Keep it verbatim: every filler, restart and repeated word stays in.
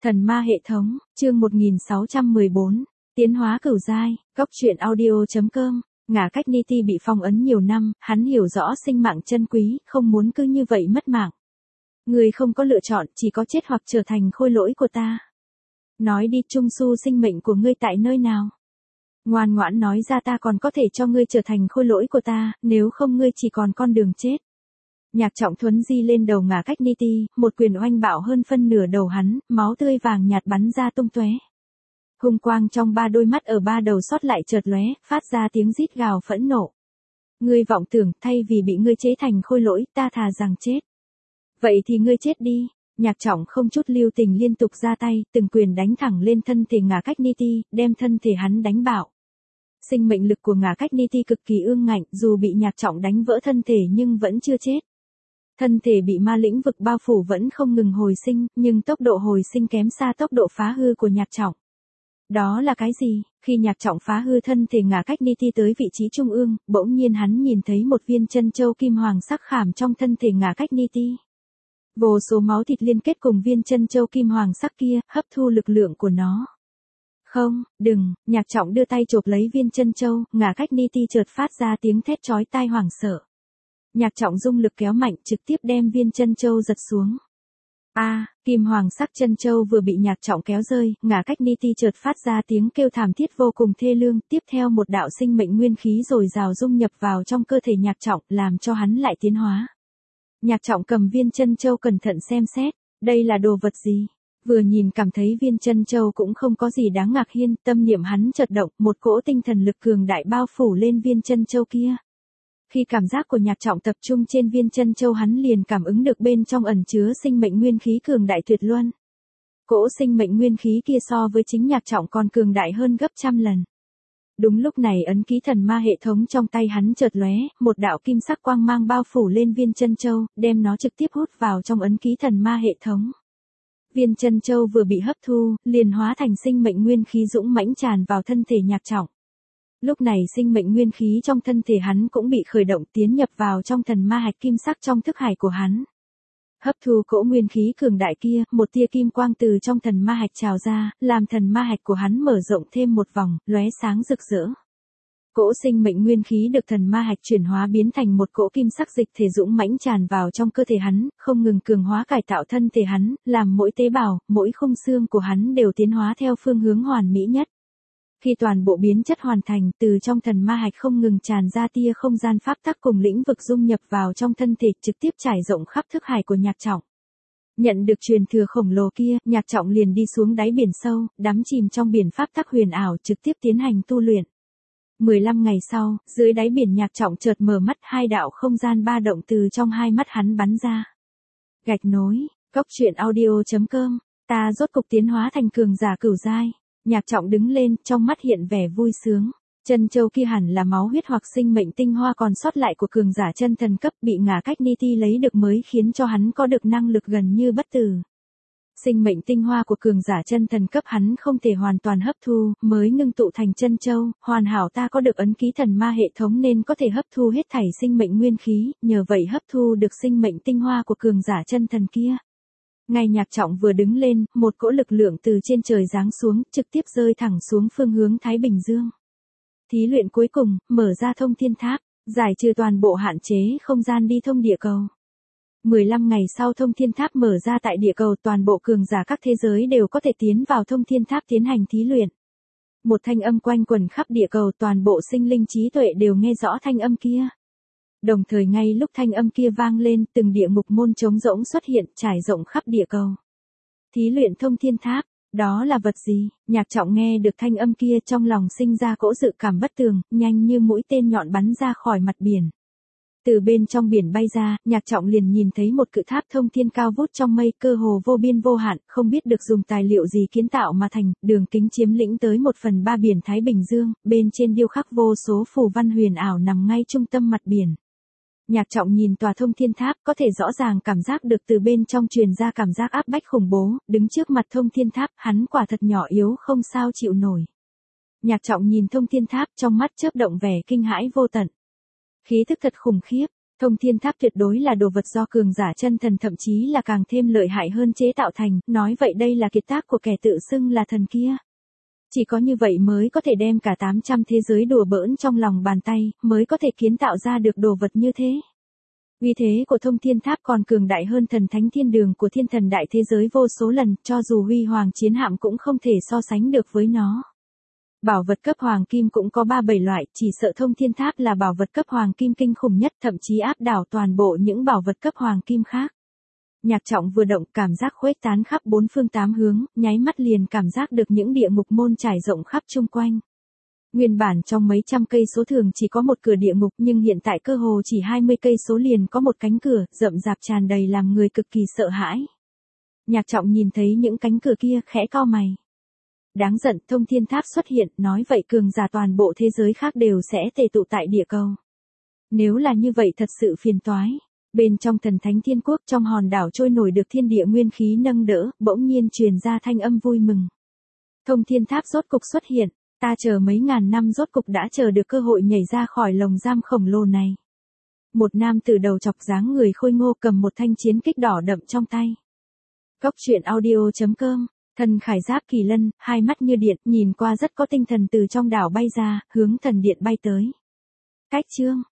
Thần ma hệ thống, chương một nghìn sáu trăm mười bốn, tiến hóa cửu giai, góc truyện audio.com, Ngả Cách Niti bị phong ấn nhiều năm, hắn hiểu rõ sinh mạng chân quý, không muốn cứ như vậy mất mạng. Người không có lựa chọn, chỉ có chết hoặc trở thành khôi lỗi của ta. Nói đi, Trung Su, sinh mệnh của ngươi tại nơi nào? Ngoan ngoãn nói ra, ta còn có thể cho ngươi trở thành khôi lỗi của ta, nếu không ngươi chỉ còn con đường chết. Nhạc Trọng thuấn di lên đầu Ngả Cách Niti, một quyền oanh bạo hơn phân nửa đầu hắn, máu tươi vàng nhạt bắn ra tung tóe. Hung quang trong ba đôi mắt ở ba đầu sót lại chợt lóe, phát ra tiếng rít gào phẫn nộ. Ngươi vọng tưởng, thay vì bị ngươi chế thành khôi lỗi, ta thà rằng chết. Vậy thì ngươi chết đi. Nhạc Trọng không chút lưu tình liên tục ra tay, từng quyền đánh thẳng lên thân thể Ngả Cách Niti, đem thân thể hắn đánh bạo. Sinh mệnh lực của Ngả Cách Niti cực kỳ ương ngạnh, dù bị Nhạc Trọng đánh vỡ thân thể nhưng vẫn chưa chết. Thân thể bị ma lĩnh vực bao phủ vẫn không ngừng hồi sinh, nhưng tốc độ hồi sinh kém xa tốc độ phá hư của Nhạc Trọng. Đó là cái gì? Khi Nhạc Trọng phá hư thân thể Ngả Cách Niti tới vị trí trung ương, bỗng nhiên hắn nhìn thấy một viên chân châu kim hoàng sắc khảm trong thân thể Ngả Cách Niti. Vô số máu thịt liên kết cùng viên chân châu kim hoàng sắc kia, hấp thu lực lượng của nó. Không, đừng, Nhạc Trọng đưa tay chộp lấy viên chân châu, Ngả Cách Niti chợt phát ra tiếng thét chói tai hoảng sợ. Nhạc Trọng dung lực kéo mạnh, trực tiếp đem viên chân châu giật xuống. A, à, kim hoàng sắc chân châu vừa bị Nhạc Trọng kéo rơi, Ngả Cách Niti chợt phát ra tiếng kêu thảm thiết vô cùng thê lương, tiếp theo một đạo sinh mệnh nguyên khí dồi dào dung nhập vào trong cơ thể Nhạc Trọng, làm cho hắn lại tiến hóa. Nhạc Trọng cầm viên chân châu cẩn thận xem xét, đây là đồ vật gì? Vừa nhìn cảm thấy viên chân châu cũng không có gì đáng ngạc nhiên, tâm niệm hắn chợt động, một cỗ tinh thần lực cường đại bao phủ lên viên chân châu kia. Khi cảm giác của Nhạc Trọng tập trung trên viên chân châu, hắn liền cảm ứng được bên trong ẩn chứa sinh mệnh nguyên khí cường đại tuyệt luân. Cỗ sinh mệnh nguyên khí kia so với chính Nhạc Trọng còn cường đại hơn gấp trăm lần. Đúng lúc này ấn ký thần ma hệ thống trong tay hắn chợt lóe, một đạo kim sắc quang mang bao phủ lên viên chân châu, đem nó trực tiếp hút vào trong ấn ký thần ma hệ thống. Viên chân châu vừa bị hấp thu, liền hóa thành sinh mệnh nguyên khí dũng mãnh tràn vào thân thể Nhạc Trọng. Lúc này sinh mệnh nguyên khí trong thân thể hắn cũng bị khởi động tiến nhập vào trong thần ma hạch kim sắc trong thức hải của hắn. Hấp thu cỗ nguyên khí cường đại kia, một tia kim quang từ trong thần ma hạch trào ra, làm thần ma hạch của hắn mở rộng thêm một vòng, lóe sáng rực rỡ. Cỗ sinh mệnh nguyên khí được thần ma hạch chuyển hóa biến thành một cỗ kim sắc dịch thể dũng mãnh tràn vào trong cơ thể hắn, không ngừng cường hóa cải tạo thân thể hắn, làm mỗi tế bào, mỗi khung xương của hắn đều tiến hóa theo phương hướng hoàn mỹ nhất. Khi toàn bộ biến chất hoàn thành, từ trong thần ma hạch không ngừng tràn ra tia không gian pháp tắc cùng lĩnh vực dung nhập vào trong thân thể, trực tiếp trải rộng khắp thức hải của Nhạc Trọng. Nhận được truyền thừa khổng lồ kia, Nhạc Trọng liền đi xuống đáy biển sâu, đắm chìm trong biển pháp tắc huyền ảo, trực tiếp tiến hành tu luyện. mười lăm ngày sau, dưới đáy biển Nhạc Trọng chợt mở mắt, hai đạo không gian ba động từ trong hai mắt hắn bắn ra. Gạch nối, góc truyện audio.com, ta rốt cục tiến hóa thành cường giả cửu giai. Nhạc Trọng đứng lên, trong mắt hiện vẻ vui sướng. Chân châu kia hẳn là máu huyết hoặc sinh mệnh tinh hoa còn sót lại của cường giả chân thần cấp, bị Ngả Cách Niti lấy được mới khiến cho hắn có được năng lực gần như bất tử. Sinh mệnh tinh hoa của cường giả chân thần cấp hắn không thể hoàn toàn hấp thu, mới ngưng tụ thành chân châu, hoàn hảo ta có được ấn ký thần ma hệ thống nên có thể hấp thu hết thảy sinh mệnh nguyên khí, nhờ vậy hấp thu được sinh mệnh tinh hoa của cường giả chân thần kia. Ngay Nhạc Trọng vừa đứng lên, một cỗ lực lượng từ trên trời giáng xuống, trực tiếp rơi thẳng xuống phương hướng Thái Bình Dương. Thí luyện cuối cùng, mở ra thông thiên tháp, giải trừ toàn bộ hạn chế không gian đi thông địa cầu. mười lăm ngày sau thông thiên tháp mở ra tại địa cầu, toàn bộ cường giả các thế giới đều có thể tiến vào thông thiên tháp tiến hành thí luyện. Một thanh âm quanh quẩn khắp địa cầu, toàn bộ sinh linh trí tuệ đều nghe rõ thanh âm kia. Đồng thời ngay lúc thanh âm kia vang lên, từng địa ngục môn trống rỗng xuất hiện, trải rộng khắp địa cầu. Thí luyện thông thiên tháp, đó là vật gì? Nhạc Trọng nghe được thanh âm kia, trong lòng sinh ra cỗ dự cảm bất tường, nhanh như mũi tên nhọn bắn ra khỏi mặt biển. Từ bên trong biển bay ra, Nhạc Trọng liền nhìn thấy một cự tháp thông thiên cao vút trong mây, cơ hồ vô biên vô hạn, không biết được dùng tài liệu gì kiến tạo mà thành, đường kính chiếm lĩnh tới một phần ba biển Thái Bình Dương, bên trên điêu khắc vô số phù văn huyền ảo nằm ngay trung tâm mặt biển. Nhạc Trọng nhìn tòa thông thiên tháp, có thể rõ ràng cảm giác được từ bên trong truyền ra cảm giác áp bách khủng bố, đứng trước mặt thông thiên tháp, hắn quả thật nhỏ yếu không sao chịu nổi. Nhạc Trọng nhìn thông thiên tháp, trong mắt chớp động vẻ kinh hãi vô tận. Khí thức thật khủng khiếp, Thông thiên tháp tuyệt đối là đồ vật do cường giả chân thần thậm chí là càng thêm lợi hại hơn chế tạo thành, nói vậy đây là kiệt tác của kẻ tự xưng là thần kia. Chỉ có như vậy mới có thể đem cả tám trăm thế giới đùa bỡn trong lòng bàn tay, mới có thể kiến tạo ra được đồ vật như thế. Uy thế của thông thiên tháp còn cường đại hơn thần thánh thiên đường của thiên thần đại thế giới vô số lần, cho dù huy hoàng chiến hạm cũng không thể so sánh được với nó. Bảo vật cấp hoàng kim cũng có ba bảy loại, chỉ sợ thông thiên tháp là bảo vật cấp hoàng kim kinh khủng nhất, thậm chí áp đảo toàn bộ những bảo vật cấp hoàng kim khác. Nhạc Trọng vừa động, cảm giác khuếch tán khắp bốn phương tám hướng, nháy mắt liền cảm giác được những địa ngục môn trải rộng khắp chung quanh. Nguyên bản trong mấy trăm cây số thường chỉ có một cửa địa ngục, nhưng hiện tại cơ hồ chỉ hai mươi cây số liền có một cánh cửa, rậm rạp tràn đầy làm người cực kỳ sợ hãi. Nhạc Trọng nhìn thấy những cánh cửa kia, khẽ cau mày. Đáng giận, thông thiên tháp xuất hiện, nói vậy cường giả toàn bộ thế giới khác đều sẽ tề tụ tại địa cầu. Nếu là như vậy thật sự phiền toái. Bên trong thần thánh thiên quốc, trong hòn đảo trôi nổi được thiên địa nguyên khí nâng đỡ, bỗng nhiên truyền ra thanh âm vui mừng. Thông thiên tháp rốt cục xuất hiện, ta chờ mấy ngàn năm rốt cục đã chờ được cơ hội nhảy ra khỏi lồng giam khổng lồ này. Một nam tử đầu chọc dáng người khôi ngô cầm một thanh chiến kích đỏ đậm trong tay. Cốc truyện audio chấm com, thần khải giáp kỳ lân, hai mắt như điện, nhìn qua rất có tinh thần, từ trong đảo bay ra, hướng thần điện bay tới. Cách chương